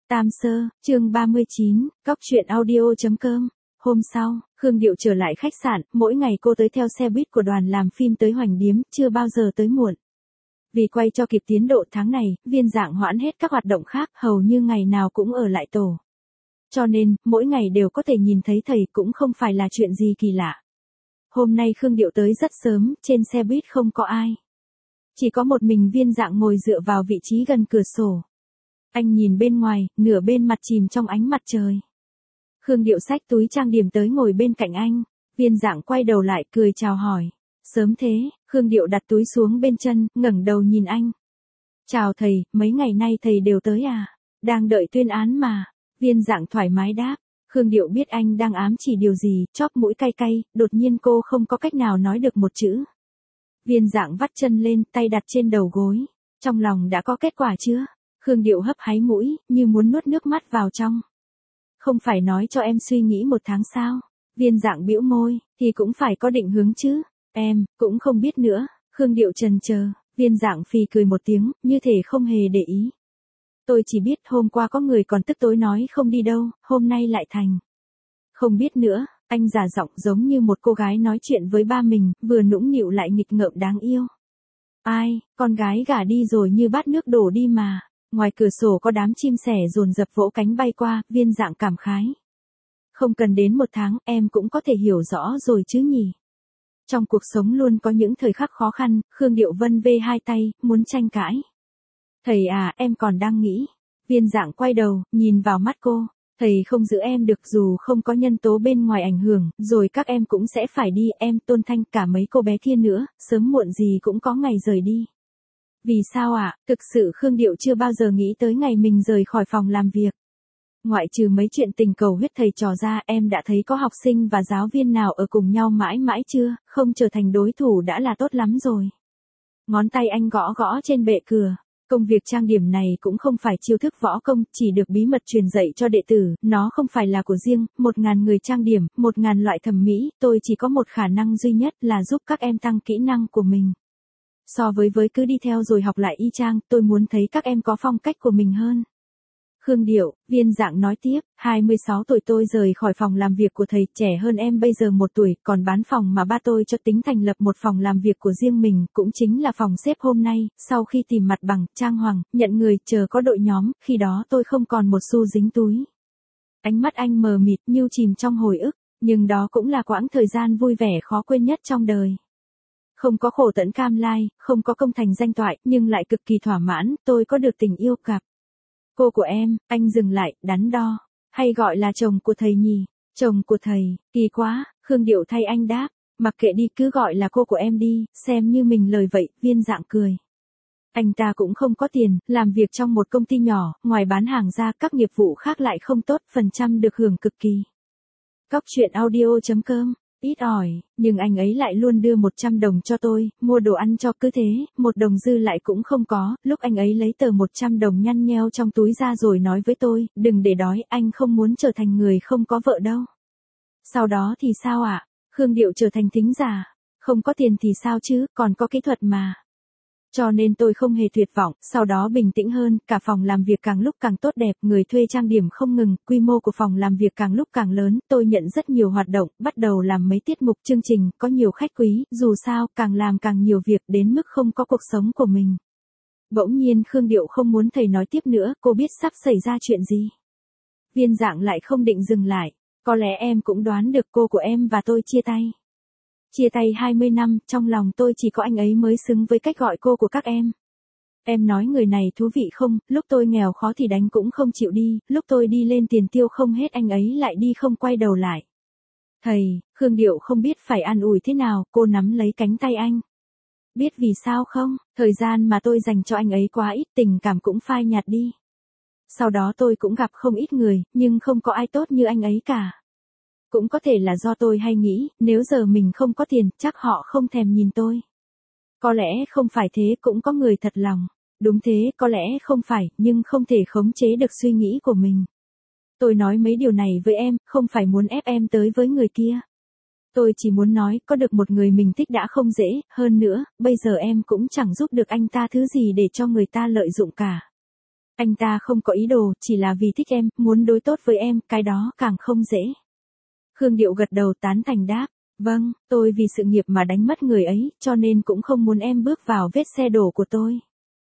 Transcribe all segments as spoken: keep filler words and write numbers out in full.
Tam Sơ, chương ba mươi chín, cóc truyện audio.com. Hôm sau, Khương Diệu trở lại khách sạn, mỗi ngày cô tới theo xe buýt của đoàn làm phim tới Hoành Điếm, chưa bao giờ tới muộn. Vì quay cho kịp tiến độ tháng này, Viên Dạng hoãn hết các hoạt động khác, hầu như ngày nào cũng ở lại tổ. Cho nên, mỗi ngày đều có thể nhìn thấy thầy cũng không phải là chuyện gì kỳ lạ. Hôm nay Khương Diệu tới rất sớm, trên xe buýt không có ai. Chỉ có một mình Viên Dạng ngồi dựa vào vị trí gần cửa sổ. Anh nhìn bên ngoài, nửa bên mặt chìm trong ánh mặt trời. Khương Diệu xách túi trang điểm tới ngồi bên cạnh anh. Viên Dạng quay đầu lại cười chào hỏi. Sớm thế, Khương Diệu đặt túi xuống bên chân, ngẩng đầu nhìn anh. Chào thầy, mấy ngày nay thầy đều tới à? Đang đợi tuyên án mà. Viên Dạng thoải mái đáp. Khương Diệu biết anh đang ám chỉ điều gì, chóp mũi cay cay, đột nhiên cô không có cách nào nói được một chữ. Viên Dạng vắt chân lên, tay đặt trên đầu gối. Trong lòng đã có kết quả chưa? Khương Diệu hấp háy mũi, như muốn nuốt nước mắt vào trong. Không phải nói cho em suy nghĩ một tháng sao? Viên Dạng bĩu môi, thì cũng phải có định hướng chứ. Em, cũng không biết nữa. Khương Diệu chần chờ. Viên Dạng phì cười một tiếng, như thể không hề để ý. Tôi chỉ biết hôm qua có người còn tức tối nói không đi đâu, hôm nay lại thành. Không biết nữa, anh giả giọng giống như một cô gái nói chuyện với ba mình, vừa nũng nịu lại nghịch ngợm đáng yêu. Ai, con gái gả đi rồi như bát nước đổ đi mà. Ngoài cửa sổ có đám chim sẻ dồn dập vỗ cánh bay qua, Viên Dạng cảm khái. Không cần đến một tháng, em cũng có thể hiểu rõ rồi chứ nhỉ. Trong cuộc sống luôn có những thời khắc khó khăn, Khương Diệu vân vê hai tay, muốn tranh cãi. Thầy à, em còn đang nghĩ. Viên Dạng quay đầu, nhìn vào mắt cô. Thầy không giữ em được dù không có nhân tố bên ngoài ảnh hưởng, rồi các em cũng sẽ phải đi, em, Tôn Thanh, cả mấy cô bé kia nữa, sớm muộn gì cũng có ngày rời đi. Vì sao ạ? À? Thực sự Khương Diệu chưa bao giờ nghĩ tới ngày mình rời khỏi phòng làm việc. Ngoại trừ mấy chuyện tình cầu huyết thầy trò ra, em đã thấy có học sinh và giáo viên nào ở cùng nhau mãi mãi chưa, không trở thành đối thủ đã là tốt lắm rồi. Ngón tay anh gõ gõ trên bệ cửa. Công việc trang điểm này cũng không phải chiêu thức võ công, chỉ được bí mật truyền dạy cho đệ tử, nó không phải là của riêng, một ngàn người trang điểm, một ngàn loại thẩm mỹ, tôi chỉ có một khả năng duy nhất là giúp các em tăng kỹ năng của mình. So với với cứ đi theo rồi học lại y chang, tôi muốn thấy các em có phong cách của mình hơn. Khương Diệu, Viên Dạng nói tiếp, hai mươi sáu tuổi tôi rời khỏi phòng làm việc của thầy, trẻ hơn em bây giờ một tuổi, còn bán phòng mà ba tôi cho tính thành lập một phòng làm việc của riêng mình, cũng chính là phòng xếp hôm nay, sau khi tìm mặt bằng, trang hoàng, nhận người, chờ có đội nhóm, khi đó tôi không còn một xu dính túi. Ánh mắt anh mờ mịt, như chìm trong hồi ức, nhưng đó cũng là quãng thời gian vui vẻ khó quên nhất trong đời. Không có khổ tẫn cam lai, không có công thành danh toại, nhưng lại cực kỳ thỏa mãn, tôi có được tình yêu cặp. Cô của em, anh dừng lại, đắn đo. Hay gọi là chồng của thầy nhỉ? Chồng của thầy, kỳ quá, Khương Diệu thay anh đáp. Mặc kệ đi, cứ gọi là cô của em đi, xem như mình lời vậy, Viên Dạng cười. Anh ta cũng không có tiền, làm việc trong một công ty nhỏ, ngoài bán hàng ra các nghiệp vụ khác lại không tốt, phần trăm được hưởng cực kỳ. Cóc truyện audio.com. Ít ỏi, nhưng anh ấy lại luôn đưa một trăm đồng cho tôi, mua đồ ăn cho, cứ thế, một đồng dư lại cũng không có, lúc anh ấy lấy tờ một trăm đồng nhăn nheo trong túi ra rồi nói với tôi, đừng để đói, anh không muốn trở thành người không có vợ đâu. Sau đó thì sao ạ? À? Khương Diệu trở thành thính giả, không có tiền thì sao chứ, còn có kỹ thuật mà. Cho nên tôi không hề tuyệt vọng, sau đó bình tĩnh hơn, cả phòng làm việc càng lúc càng tốt đẹp, người thuê trang điểm không ngừng, quy mô của phòng làm việc càng lúc càng lớn, tôi nhận rất nhiều hoạt động, bắt đầu làm mấy tiết mục chương trình, có nhiều khách quý, dù sao, càng làm càng nhiều việc, đến mức không có cuộc sống của mình. Bỗng nhiên Khương Diệu không muốn thầy nói tiếp nữa, cô biết sắp xảy ra chuyện gì. Viên Dạng lại không định dừng lại, có lẽ em cũng đoán được cô của em và tôi chia tay. Chia tay hai mươi năm, trong lòng tôi chỉ có anh ấy mới xứng với cách gọi cô của các em. Em nói người này thú vị không, lúc tôi nghèo khó thì đánh cũng không chịu đi, lúc tôi đi lên tiền tiêu không hết anh ấy lại đi không quay đầu lại. Thầy, Khương Diệu không biết phải an ủi thế nào, cô nắm lấy cánh tay anh. Biết vì sao không, thời gian mà tôi dành cho anh ấy quá ít, tình cảm cũng phai nhạt đi. Sau đó tôi cũng gặp không ít người, nhưng không có ai tốt như anh ấy cả. Cũng có thể là do tôi hay nghĩ, nếu giờ mình không có tiền, chắc họ không thèm nhìn tôi. Có lẽ không phải thế, cũng có người thật lòng. Đúng thế, có lẽ không phải, nhưng không thể khống chế được suy nghĩ của mình. Tôi nói mấy điều này với em, không phải muốn ép em tới với người kia. Tôi chỉ muốn nói, có được một người mình thích đã không dễ, hơn nữa, bây giờ em cũng chẳng giúp được anh ta thứ gì để cho người ta lợi dụng cả. Anh ta không có ý đồ, chỉ là vì thích em, muốn đối tốt với em, cái đó càng không dễ. Khương Diệu gật đầu tán thành đáp. Vâng, tôi vì sự nghiệp mà đánh mất người ấy, cho nên cũng không muốn em bước vào vết xe đổ của tôi.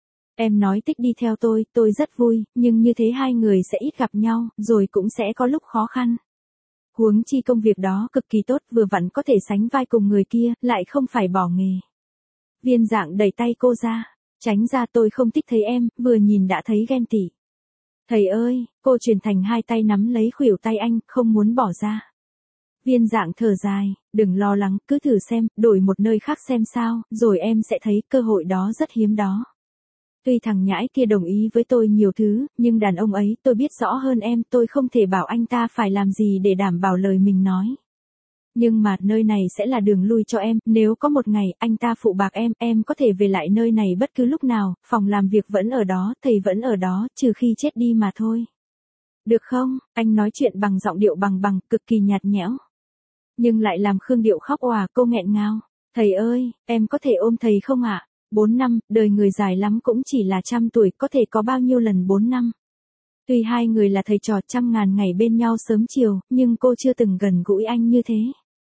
Em nói thích đi theo tôi, tôi rất vui, nhưng như thế hai người sẽ ít gặp nhau, rồi cũng sẽ có lúc khó khăn. Huống chi công việc đó cực kỳ tốt, vừa vặn có thể sánh vai cùng người kia, lại không phải bỏ nghề. Viên Dạng đẩy tay cô ra. Tránh ra, tôi không thích thấy em, vừa nhìn đã thấy ghen tị. Thầy ơi, cô chuyển thành hai tay nắm lấy khuỷu tay anh, không muốn bỏ ra. Viên Dạng thở dài, đừng lo lắng, cứ thử xem, đổi một nơi khác xem sao, rồi em sẽ thấy cơ hội đó rất hiếm đó. Tuy thằng nhãi kia đồng ý với tôi nhiều thứ, nhưng đàn ông ấy tôi biết rõ hơn em, tôi không thể bảo anh ta phải làm gì để đảm bảo lời mình nói. Nhưng mà nơi này sẽ là đường lui cho em, nếu có một ngày anh ta phụ bạc em, em có thể về lại nơi này bất cứ lúc nào, phòng làm việc vẫn ở đó, thầy vẫn ở đó, trừ khi chết đi mà thôi. Được không? Anh nói chuyện bằng giọng điệu bằng bằng, cực kỳ nhạt nhẽo. Nhưng lại làm Khương Diệu khóc òa, cô nghẹn ngào. Thầy ơi, em có thể ôm thầy không ạ? Bốn năm, đời người dài lắm cũng chỉ là trăm tuổi, có thể có bao nhiêu lần bốn năm. Tuy hai người là thầy trò trăm ngàn ngày bên nhau sớm chiều, nhưng cô chưa từng gần gũi anh như thế.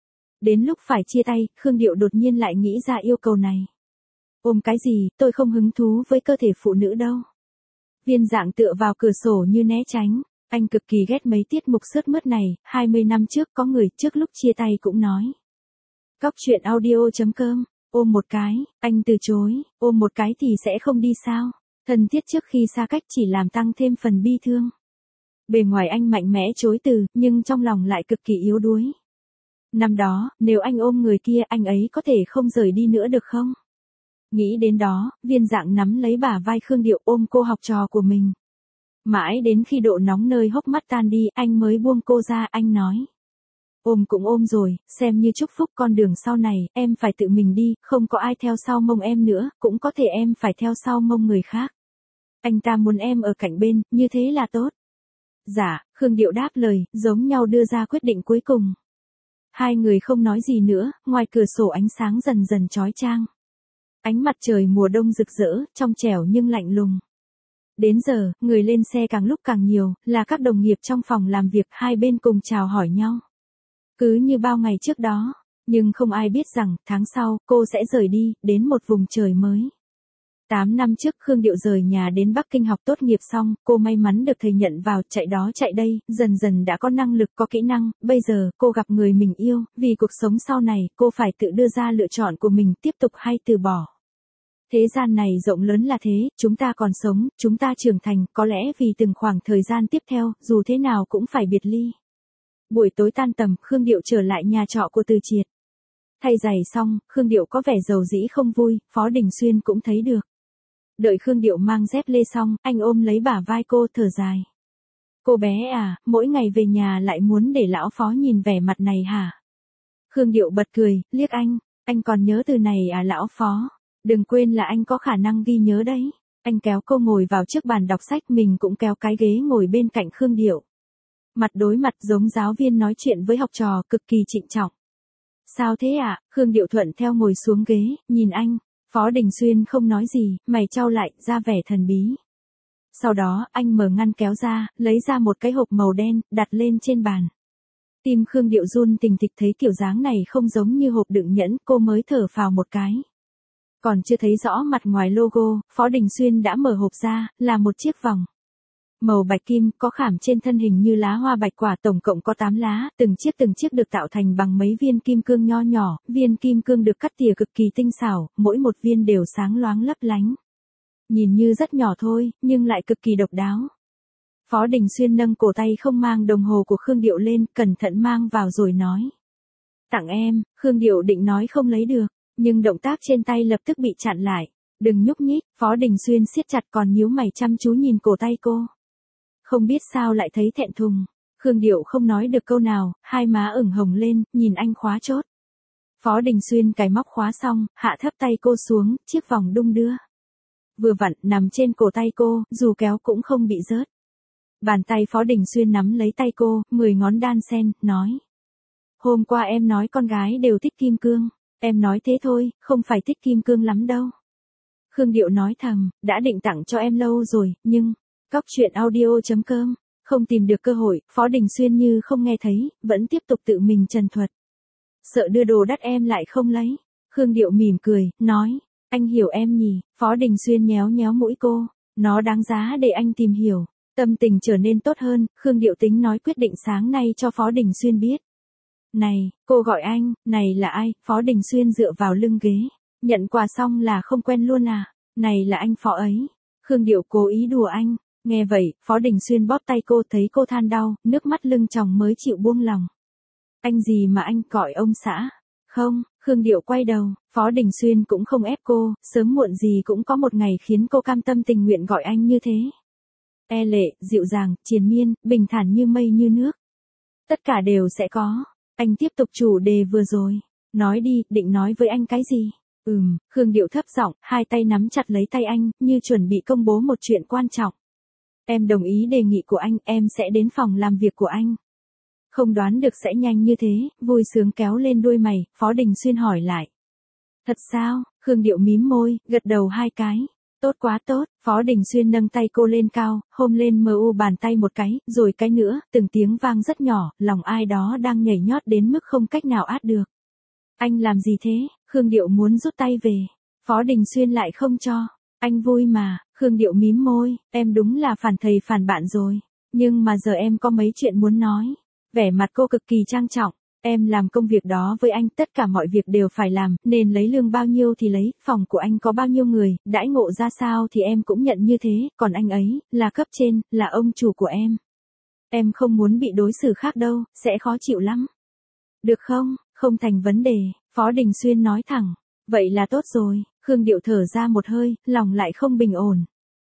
Đến lúc phải chia tay, Khương Diệu đột nhiên lại nghĩ ra yêu cầu này. Ôm cái gì, tôi không hứng thú với cơ thể phụ nữ đâu. Viên Dạng tựa vào cửa sổ như né tránh. Anh cực kỳ ghét mấy tiết mục sướt mướt này, hai mươi năm trước có người trước lúc chia tay cũng nói. Cóc truyện audio chấm com, ôm một cái, anh từ chối, ôm một cái thì sẽ không đi sao. Thân thiết trước khi xa cách chỉ làm tăng thêm phần bi thương. Bề ngoài anh mạnh mẽ chối từ, nhưng trong lòng lại cực kỳ yếu đuối. Năm đó, nếu anh ôm người kia, anh ấy có thể không rời đi nữa được không? Nghĩ đến đó, Viên Dạng nắm lấy bả vai Khương Diệu ôm cô học trò của mình. Mãi đến khi độ nóng nơi hốc mắt tan đi, anh mới buông cô ra, anh nói. Ôm cũng ôm rồi, xem như chúc phúc con đường sau này, em phải tự mình đi, không có ai theo sau mông em nữa, cũng có thể em phải theo sau mông người khác. Anh ta muốn em ở cạnh bên, như thế là tốt. Dạ, Khương Diệu đáp lời, giống nhau đưa ra quyết định cuối cùng. Hai người không nói gì nữa, ngoài cửa sổ ánh sáng dần dần chói chang. Ánh mặt trời mùa đông rực rỡ, trong trẻo nhưng lạnh lùng. Đến giờ, người lên xe càng lúc càng nhiều, là các đồng nghiệp trong phòng làm việc, hai bên cùng chào hỏi nhau. Cứ như bao ngày trước đó, nhưng không ai biết rằng, tháng sau, cô sẽ rời đi, đến một vùng trời mới. Tám năm trước Khương Diệu rời nhà đến Bắc Kinh học tốt nghiệp xong, cô may mắn được thầy nhận vào, chạy đó chạy đây, dần dần đã có năng lực có kỹ năng, bây giờ, cô gặp người mình yêu, vì cuộc sống sau này, cô phải tự đưa ra lựa chọn của mình, tiếp tục hay từ bỏ. Thế gian này rộng lớn là thế, chúng ta còn sống, chúng ta trưởng thành, có lẽ vì từng khoảng thời gian tiếp theo, dù thế nào cũng phải biệt ly. Buổi tối tan tầm, Khương Diệu trở lại nhà trọ của Từ Triệt. Thay giày xong, Khương Diệu có vẻ dầu dĩ không vui, Phó Đình Xuyên cũng thấy được. Đợi Khương Diệu mang dép lê xong, anh ôm lấy bả vai cô thở dài. Cô bé à, mỗi ngày về nhà lại muốn để lão Phó nhìn vẻ mặt này hả? Khương Diệu bật cười, liếc anh, anh còn nhớ từ này à lão Phó? Đừng quên là anh có khả năng ghi nhớ đấy. Anh kéo cô ngồi vào trước bàn đọc sách, mình cũng kéo cái ghế ngồi bên cạnh Khương Diệu. Mặt đối mặt giống giáo viên nói chuyện với học trò, cực kỳ trịnh trọng. Sao thế ạ? À? Khương Diệu thuận theo ngồi xuống ghế, nhìn anh. Phó Đình Xuyên không nói gì, mày chau lại, ra vẻ thần bí. Sau đó, anh mở ngăn kéo ra, lấy ra một cái hộp màu đen, đặt lên trên bàn. Tim Khương Diệu run tình thịch, thấy kiểu dáng này không giống như hộp đựng nhẫn, cô mới thở phào một cái. Còn chưa thấy rõ mặt ngoài logo, Phó Đình Xuyên đã mở hộp ra, là một chiếc vòng. Màu bạch kim, có khảm trên thân hình như lá hoa bạch quả, tổng cộng có tám lá, từng chiếc từng chiếc được tạo thành bằng mấy viên kim cương nho nhỏ, viên kim cương được cắt tỉa cực kỳ tinh xảo, mỗi một viên đều sáng loáng lấp lánh. Nhìn như rất nhỏ thôi, nhưng lại cực kỳ độc đáo. Phó Đình Xuyên nâng cổ tay không mang đồng hồ của Khương Diệu lên, cẩn thận mang vào rồi nói. Tặng em, Khương Diệu định nói không lấy được, nhưng động tác trên tay lập tức bị chặn lại. Đừng nhúc nhích, Phó Đình Xuyên siết chặt, còn nhíu mày chăm chú nhìn cổ tay cô. Không biết sao lại thấy thẹn thùng. Khương Diệu không nói được câu nào, hai má ửng hồng lên, nhìn anh khóa chốt. Phó Đình Xuyên cài móc khóa xong, hạ thấp tay cô xuống, chiếc vòng đung đưa. Vừa vặn, nằm trên cổ tay cô, dù kéo cũng không bị rớt. Bàn tay Phó Đình Xuyên nắm lấy tay cô, mười ngón đan sen, nói. Hôm qua em nói con gái đều thích kim cương. Em nói thế thôi, không phải thích kim cương lắm đâu. Khương Diệu nói thầm, đã định tặng cho em lâu rồi, nhưng... Cóc truyện audio chấm com. Không tìm được cơ hội, Phó Đình Xuyên như không nghe thấy, vẫn tiếp tục tự mình trần thuật. Sợ đưa đồ đắt em lại không lấy. Khương Điệu mỉm cười, nói, anh hiểu em nhỉ. Phó Đình Xuyên nhéo nhéo mũi cô, nó đáng giá để anh tìm hiểu. Tâm tình trở nên tốt hơn, Khương Điệu tính nói quyết định sáng nay cho Phó Đình Xuyên biết. Này, cô gọi anh, này là ai? Phó Đình Xuyên dựa vào lưng ghế, nhận quà xong là không quen luôn à? Này là anh Phó ấy. Khương Điệu cố ý đùa anh. Nghe vậy, Phó Đình Xuyên bóp tay cô, thấy cô than đau, nước mắt lưng tròng mới chịu buông lòng. Anh gì mà anh gọi ông xã? Không, Khương Điệu quay đầu, Phó Đình Xuyên cũng không ép cô, sớm muộn gì cũng có một ngày khiến cô cam tâm tình nguyện gọi anh như thế. E lệ, dịu dàng, triền miên, bình thản như mây như nước. Tất cả đều sẽ có. Anh tiếp tục chủ đề vừa rồi. Nói đi, định nói với anh cái gì? Ừm, Khương Điệu thấp giọng, hai tay nắm chặt lấy tay anh, như chuẩn bị công bố một chuyện quan trọng. Em đồng ý đề nghị của anh, em sẽ đến phòng làm việc của anh. Không đoán được sẽ nhanh như thế, vui sướng kéo lên đuôi mày, Phó Đình Xuyên hỏi lại. Thật sao? Khương Điệu mím môi, gật đầu hai cái. Tốt quá tốt, Phó Đình Xuyên nâng tay cô lên cao, hôn lên mờ u bàn tay một cái, rồi cái nữa, từng tiếng vang rất nhỏ, lòng ai đó đang nhảy nhót đến mức không cách nào át được. Anh làm gì thế? Khương Điệu muốn rút tay về. Phó Đình Xuyên lại không cho. Anh vui mà. Khương Điệu mím môi, em đúng là phản thầy phản bạn rồi. Nhưng mà giờ em có mấy chuyện muốn nói. Vẻ mặt cô cực kỳ trang trọng. Em làm công việc đó với anh, tất cả mọi việc đều phải làm, nên lấy lương bao nhiêu thì lấy, phòng của anh có bao nhiêu người, đãi ngộ ra sao thì em cũng nhận như thế, còn anh ấy, là cấp trên, là ông chủ của em. Em không muốn bị đối xử khác đâu, sẽ khó chịu lắm. Được không? Không thành vấn đề, Phó Đình Xuyên nói thẳng. Vậy là tốt rồi. Khương Điệu thở ra một hơi, lòng lại không bình ổn.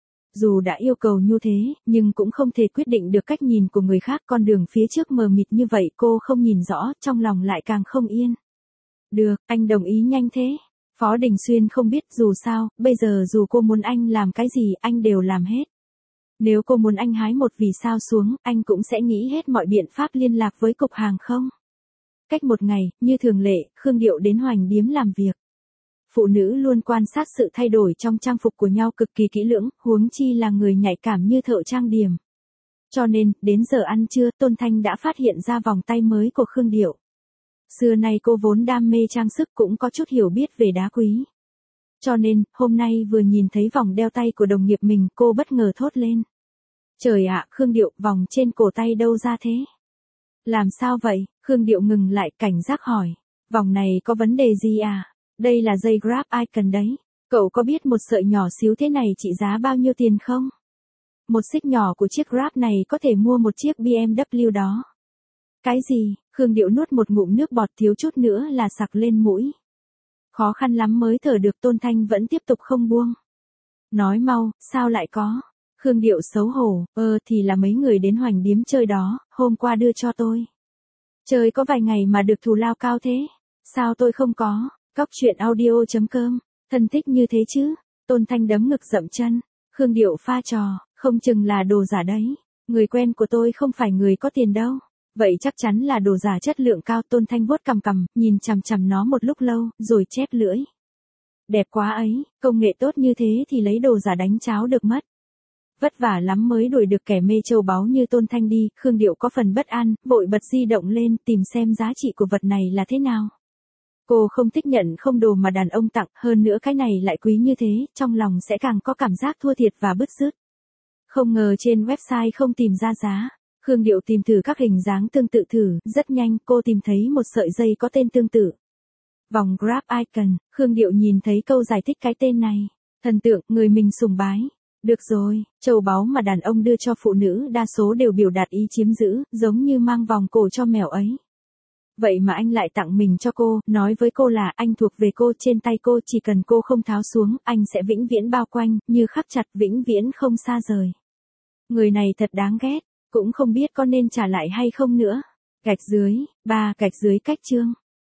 Dù đã yêu cầu như thế, nhưng cũng không thể quyết định được cách nhìn của người khác, con đường phía trước mờ mịt như vậy cô không nhìn rõ, trong lòng lại càng không yên. Được, anh đồng ý nhanh thế. Phó Đình Xuyên không biết, dù sao, bây giờ dù cô muốn anh làm cái gì, anh đều làm hết. Nếu cô muốn anh hái một vì sao xuống, anh cũng sẽ nghĩ hết mọi biện pháp liên lạc với cục hàng không. Cách một ngày, như thường lệ, Khương Điệu đến Hoành Điếm làm việc. Phụ nữ luôn quan sát sự thay đổi trong trang phục của nhau cực kỳ kỹ lưỡng, huống chi là người nhạy cảm như thợ trang điểm. Cho nên, đến giờ ăn trưa, Tôn Thanh đã phát hiện ra vòng tay mới của Khương Điệu. Xưa nay cô vốn đam mê trang sức, cũng có chút hiểu biết về đá quý. Cho nên, hôm nay vừa nhìn thấy vòng đeo tay của đồng nghiệp mình, cô bất ngờ thốt lên. Trời ạ, Khương Điệu, vòng trên cổ tay đâu ra thế? Làm sao vậy? Khương Điệu ngừng lại, cảnh giác hỏi. Vòng này có vấn đề gì à? Đây là dây Grab Icon đấy. Cậu có biết một sợi nhỏ xíu thế này trị giá bao nhiêu tiền không? Một xích nhỏ của chiếc Grab này có thể mua một chiếc bê em vê đó. Cái gì? Khương Điệu nuốt một ngụm nước bọt, thiếu chút nữa là sặc lên mũi. Khó khăn lắm mới thở được, Tôn Thanh vẫn tiếp tục không buông. Nói mau, sao lại có? Khương Điệu xấu hổ, ơ thì là mấy người đến Hoành Điếm chơi đó, hôm qua đưa cho tôi. Chơi có vài ngày mà được thù lao cao thế? Sao tôi không có? Cóc truyện audio chấm com, thân thích như thế chứ? Tôn Thanh đấm ngực dậm chân. Khương Điệu pha trò, không chừng là đồ giả đấy. Người quen của tôi không phải người có tiền đâu. Vậy chắc chắn là đồ giả chất lượng cao. Tôn Thanh vuốt cằm cằm, nhìn chằm chằm nó một lúc lâu, rồi chép lưỡi. Đẹp quá ấy, công nghệ tốt như thế thì lấy đồ giả đánh cháo được mất. Vất vả lắm mới đuổi được kẻ mê châu báu như Tôn Thanh đi. Khương Điệu có phần bất an, vội bật di động lên tìm xem giá trị của vật này là thế nào. Cô không thích nhận không đồ mà đàn ông tặng, hơn nữa cái này lại quý như thế, trong lòng sẽ càng có cảm giác thua thiệt và bứt rứt. Không ngờ trên website không tìm ra giá. Khương Điệu tìm thử các hình dáng tương tự thử, rất nhanh cô tìm thấy một sợi dây có tên tương tự. Vòng Grab Icon. Khương Điệu nhìn thấy câu giải thích cái tên này. Thần tượng, người mình sùng bái. Được rồi, châu báu mà đàn ông đưa cho phụ nữ đa số đều biểu đạt ý chiếm giữ, giống như mang vòng cổ cho mèo ấy. Vậy mà anh lại tặng mình cho cô, nói với cô là anh thuộc về cô, trên tay cô, chỉ cần cô không tháo xuống, anh sẽ vĩnh viễn bao quanh, như khắc chặt, vĩnh viễn không xa rời. Người này thật đáng ghét, cũng không biết có nên trả lại hay không nữa. Gạch dưới, ba gạch dưới cách chương.